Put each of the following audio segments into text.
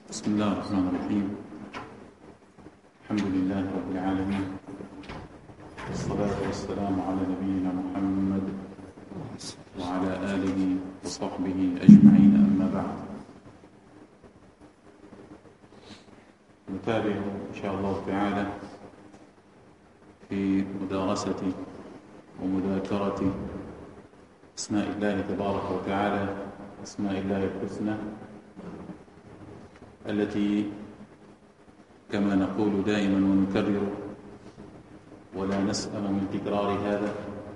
بسم الله الرحمن الرحيم. الحمد لله رب العالمين، والصلاة والسلام على نبينا محمد وعلى آله وصحبه أجمعين، أما بعد. نتابع إن شاء الله تعالى في مدارسة ومذاكرة أسماء الله تبارك وتعالى، أسماء الله الحسنى التي كما نقول دائما ونكرر ولا نسأم من تكرار هذا،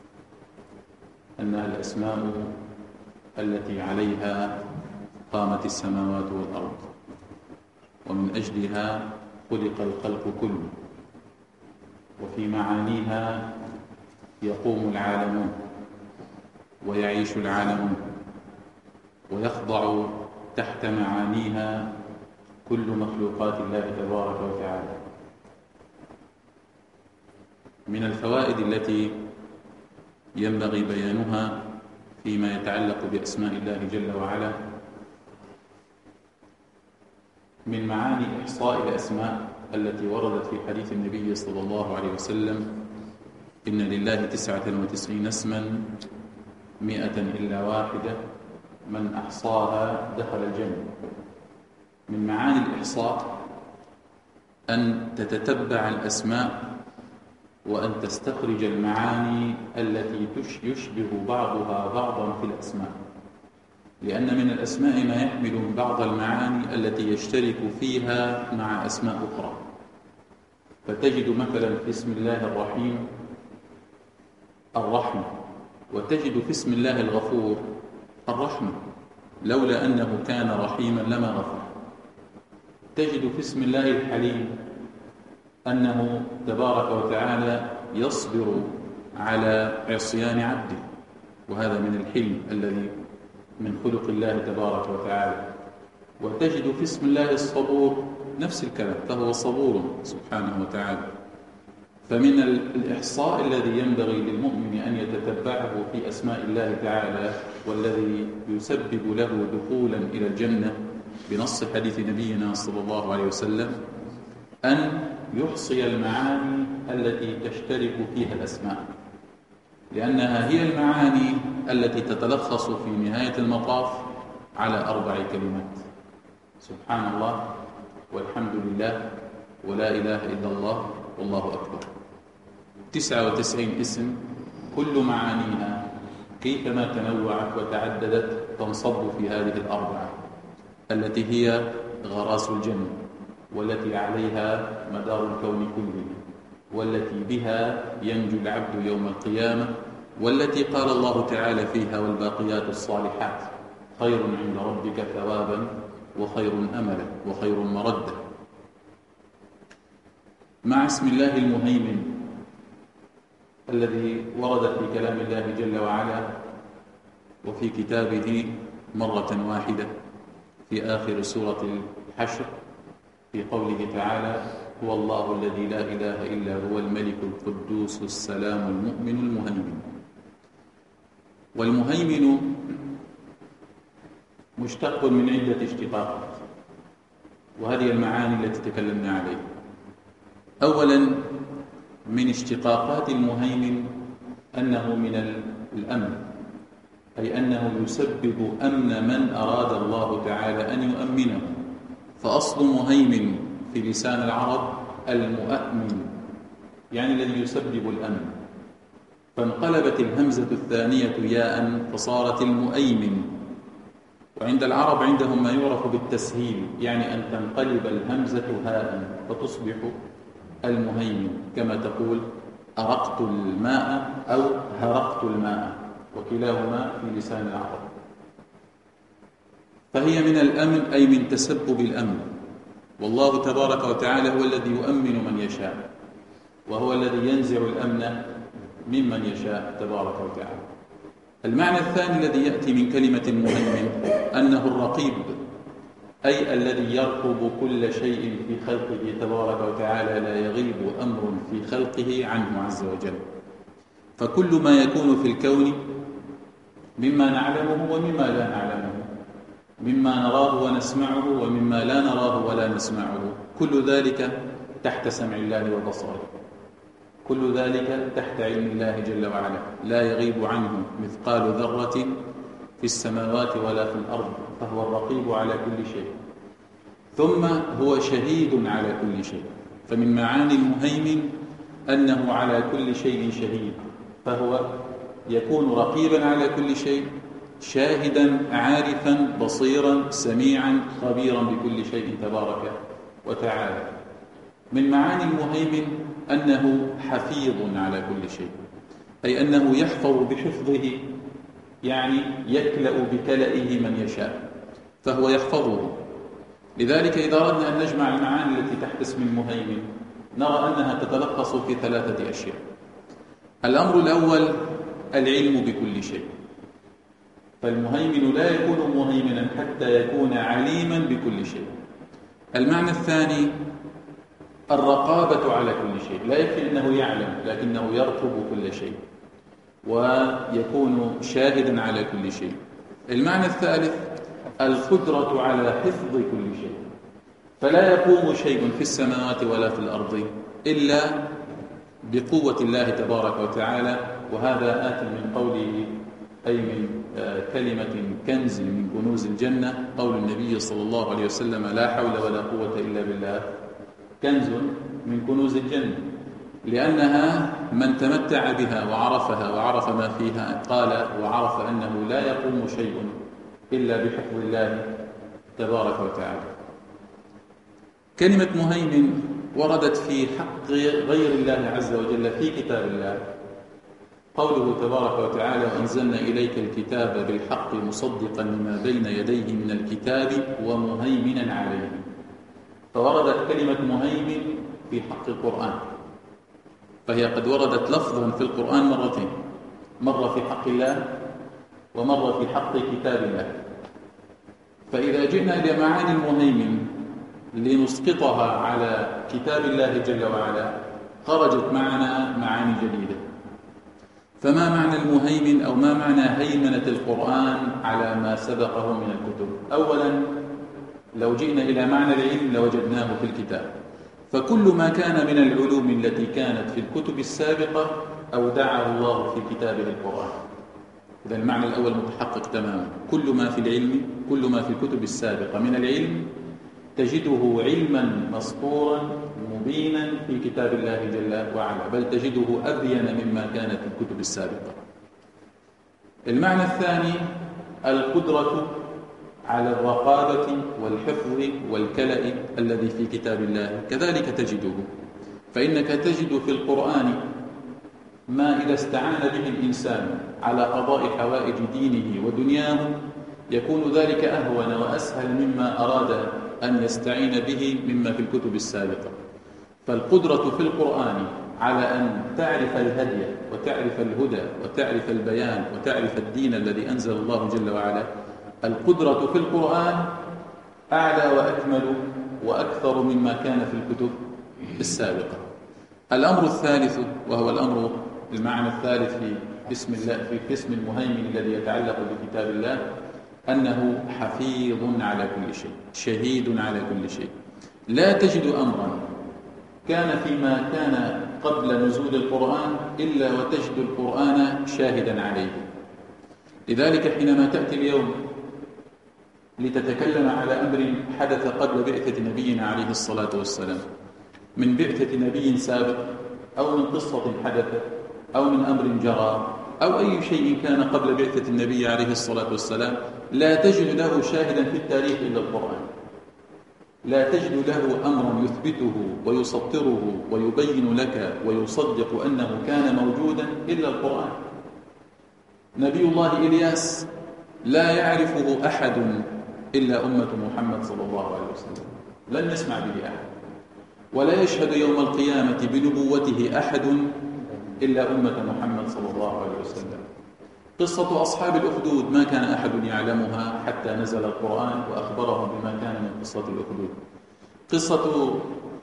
أنها الأسماء التي عليها قامت السماوات والأرض، ومن أجلها خلق الخلق كله، وفي معانيها يقوم العالمون ويعيش العالمون، ويخضع تحت معانيها كل مخلوقات الله تبارك وتعالى. من الفوائد التي ينبغي بيانها فيما يتعلق بأسماء الله جل وعلا، من معاني إحصاء الأسماء التي وردت في حديث النبي صلى الله عليه وسلم: إن لله 99 اسما 100 إلا واحدة من أحصاها دخل الجنة. من معاني الإحصاء أن تتتبع الأسماء وأن تستخرج المعاني التي يشبه بعضها بعضا في الأسماء، لأن من الأسماء ما يحمل بعض المعاني التي يشترك فيها مع أسماء أخرى. فتجد مثلا في اسم الله الرحيم الرحمة، وتجد في اسم الله الغفور الرحمة، لولا أنه كان رحيما لما غفر. تجد في اسم الله الحليم أنه تبارك وتعالى يصبر على عصيان عبده، وهذا من الحلم الذي من خلق الله تبارك وتعالى. وتجد في اسم الله الصبور نفس الكلام، فهو صبور سبحانه وتعالى. فمن الإحصاء الذي ينبغي للمؤمن أن يتتبعه في أسماء الله تعالى، والذي يسبب له دخولا إلى الجنة بنص حديث نبينا صلى الله عليه وسلم، أن يحصي المعاني التي تشترك فيها الأسماء، لأنها هي المعاني التي تتلخص في نهاية المطاف على 4 كلمات: سبحان الله، والحمد لله، ولا إله إلا الله، والله أكبر. 99 اسم، كل معانيها كيفما تنوعت وتعددت تنصب في هذه 4 التي هي غراس الجنة، والتي عليها مدار الكون كله، والتي بها ينجو العبد يوم القيامة، والتي قال الله تعالى فيها: والباقيات الصالحات خير عند ربك ثوابا وخير أملا وخير مردا. مع اسم الله المهيمن الذي ورد في كلام الله جل وعلا وفي كتابه مرة واحدة في آخر سورة الحشر، في قوله تعالى: هو الله الذي لا إله إلا هو الملك القدوس السلام المؤمن المهيمن. والمهيمن مشتق من عدة اشتقاقات، وهذه المعاني التي تكلمنا عليها. أولا، من اشتقاقات المهيمن أنه من الأمن، أي أنه يسبب أمن من أراد الله تعالى أن يؤمنه. فأصل مهيمن في لسان العرب المؤمن، يعني الذي يسبب الأمن، فانقلبت الهمزة الثانية ياء فصارت المؤيمن. وعند العرب عندهم ما يعرف بالتسهيل، يعني أن تنقلب الهمزة هاء فتصبح المهيمن، كما تقول أرقت الماء أو هرقت الماء، وكلاهما في لسان العرب. فهي من الأمن، أي من تسبب الأمن. والله تبارك وتعالى هو الذي يؤمن من يشاء، وهو الذي ينزع الأمن ممن يشاء تبارك وتعالى. المعنى الثاني الذي يأتي من كلمة المهيمن أنه الرقيب، أي الذي يرقب كل شيء في خلقه تبارك وتعالى، لا يغيب أمر في خلقه عنه عز وجل. فكل ما يكون في الكون مما نعلمه ومما لا نعلمه مما نراه ونسمعه ومما لا نراه ولا نسمعه، كل ذلك تحت سمع الله وبصره، كل ذلك تحت علم الله جل وعلا، لا يغيب عنه مثقال ذرة في السماوات ولا في الأرض، فهو الرقيب على كل شيء. ثم هو شهيد على كل شيء، فمن معاني المهيمن أنه على كل شيء شهيد، فهو يكون رقيبا على كل شيء، شاهدا عارفا بصيرا سميعا خبيرا بكل شيء تبارك وتعالى. من معاني المهيمن أنه حفيظ على كل شيء، أي أنه يحفظ بحفظه، يعني يكلأ بكلئه من يشاء، فهو يحفظه. لذلك إذا أردنا أن نجمع المعاني التي تحت اسم المهيمن نرى أنها تتلخص في 3 أشياء. الأمر الأول العلم بكل شيء، فالمهيمن لا يكون مهيمنا حتى يكون عليما بكل شيء. المعنى الثاني الرقابة على كل شيء، لا يكفي أنه يعلم لكنه يرقب كل شيء ويكون شاهدا على كل شيء. المعنى الثالث القدرة على حفظ كل شيء، فلا يقوم شيء في السماوات ولا في الأرض إلا بقوة الله تبارك وتعالى، وهذا آت من قوله أي من كلمة كنز من كنوز الجنة، قول النبي صلى الله عليه وسلم لا حول ولا قوة إلا بالله، كنز من كنوز الجنة، لأنها من تمتع بها وعرفها وعرف ما فيها قال وعرف أنه لا يقوم شيء إلا بحفظ الله تبارك وتعالى. كلمة مهيمن وردت في حق غير الله عز وجل في كتاب الله، قوله تبارك وتعالى وأنزلنا إليك الكتاب بالحق مصدقا لما بين يديه من الكتاب ومهيمنا عليه، فوردت كلمة مهيمن في حق القرآن، فهي قد وردت لفظا في القرآن مرتين، مرة في حق الله ومرة في حق كتاب الله. فإذا جئنا إلى معاني المهيمن لنسقطها على كتاب الله جل وعلا خرجت معنا معاني جديدة. فما معنى المهيمن أو ما معنى هيمنة القرآن على ما سبقه من الكتب؟ أولا لو جئنا إلى معنى العلم لوجدناه في الكتاب، فكل ما كان من العلوم التي كانت في الكتب السابقة أودعه الله في كتابه القرآن. إذا المعنى الأول متحقق تماما، كل ما في العلم، كل ما في الكتب السابقة من العلم تجده علما مسطورا مبينا في كتاب الله جل وعلا، بل تجده أبين مما كانت في الكتب السابقة. المعنى الثاني القدرة على الرقابة والحفظ والكلأ الذي في كتاب الله، كذلك تجده، فإنك تجد في القرآن ما إذا استعان به الإنسان على قضاء حوائج دينه ودنياه يكون ذلك أهون وأسهل مما أراد أن يستعين به مما في الكتب السابقة. فالقدرة في القرآن على أن تعرف الهدي وتعرف الهدى وتعرف البيان وتعرف الدين الذي أنزل الله جل وعلا، القدرة في القرآن أعلى وأكمل وأكثر مما كان في الكتب السابقة. الأمر الثالث وهو المعنى الثالث في اسم الله في اسم المهيمن الذي يتعلق بكتاب الله أنه حفيظ على كل شيء، شهيد على كل شيء. لا تجد أمرا كان فيما كان قبل نزول القرآن إلا وتجد القرآن شاهدا عليه. لذلك حينما تأتي اليوم لتتكلم على أمر حدث قبل بعثة نبينا عليه الصلاة والسلام، من بعثة نبي سابق أو من قصة حدثت أو من أمر جرى أو أي شيء كان قبل بعثة النبي عليه الصلاة والسلام، لا تجد له شاهدا في التاريخ إلا القرآن، لا تجد له أمرا يثبته ويسطره ويبين لك ويصدق أنه كان موجودا إلا القرآن. نبي الله إلياس لا يعرفه أحد إلا أمة محمد صلى الله عليه وسلم، لن يسمع به أحد، ولا يشهد يوم القيامة بنبوته أحد إلا أمة محمد صلى الله عليه وسلم. قصة أصحاب الأخدود ما كان أحد يعلمها حتى نزل القرآن وأخبرهم بما كان من قصة الأخدود. قصة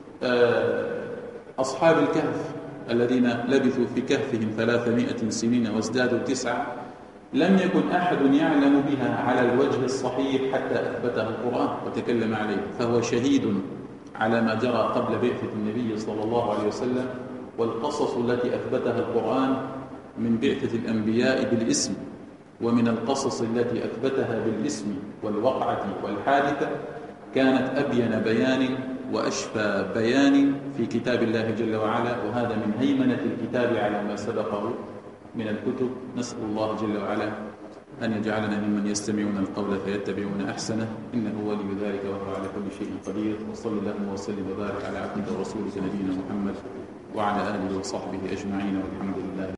أصحاب الكهف الذين لبثوا في كهفهم 300 سنين وازدادوا 9، لم يكن أحد يعلم بها على الوجه الصحيح حتى أثبتها القرآن وتكلم عليه، فهو شهيد على ما جرى قبل بعثة النبي صلى الله عليه وسلم، والقصص التي أثبتها القرآن من بعثة الأنبياء بالاسم، ومن القصص التي أثبتها بالاسم والوقعة والحادثة كانت أبين بيان وأشفى بيان في كتاب الله جل وعلا، وهذا من هيمنة الكتاب على ما سبقه من الكتب. نسأل الله جل وعلا أن يجعلنا ممن يستمعون القول فيتبعون أحسنه، إنه ولي ذلك وهو على كل شيء قدير. وصلى اللهم وسلم وبارك على عبدك ورسولك نبينا محمد وعلى آله وصحبه أجمعين، والحمد لله.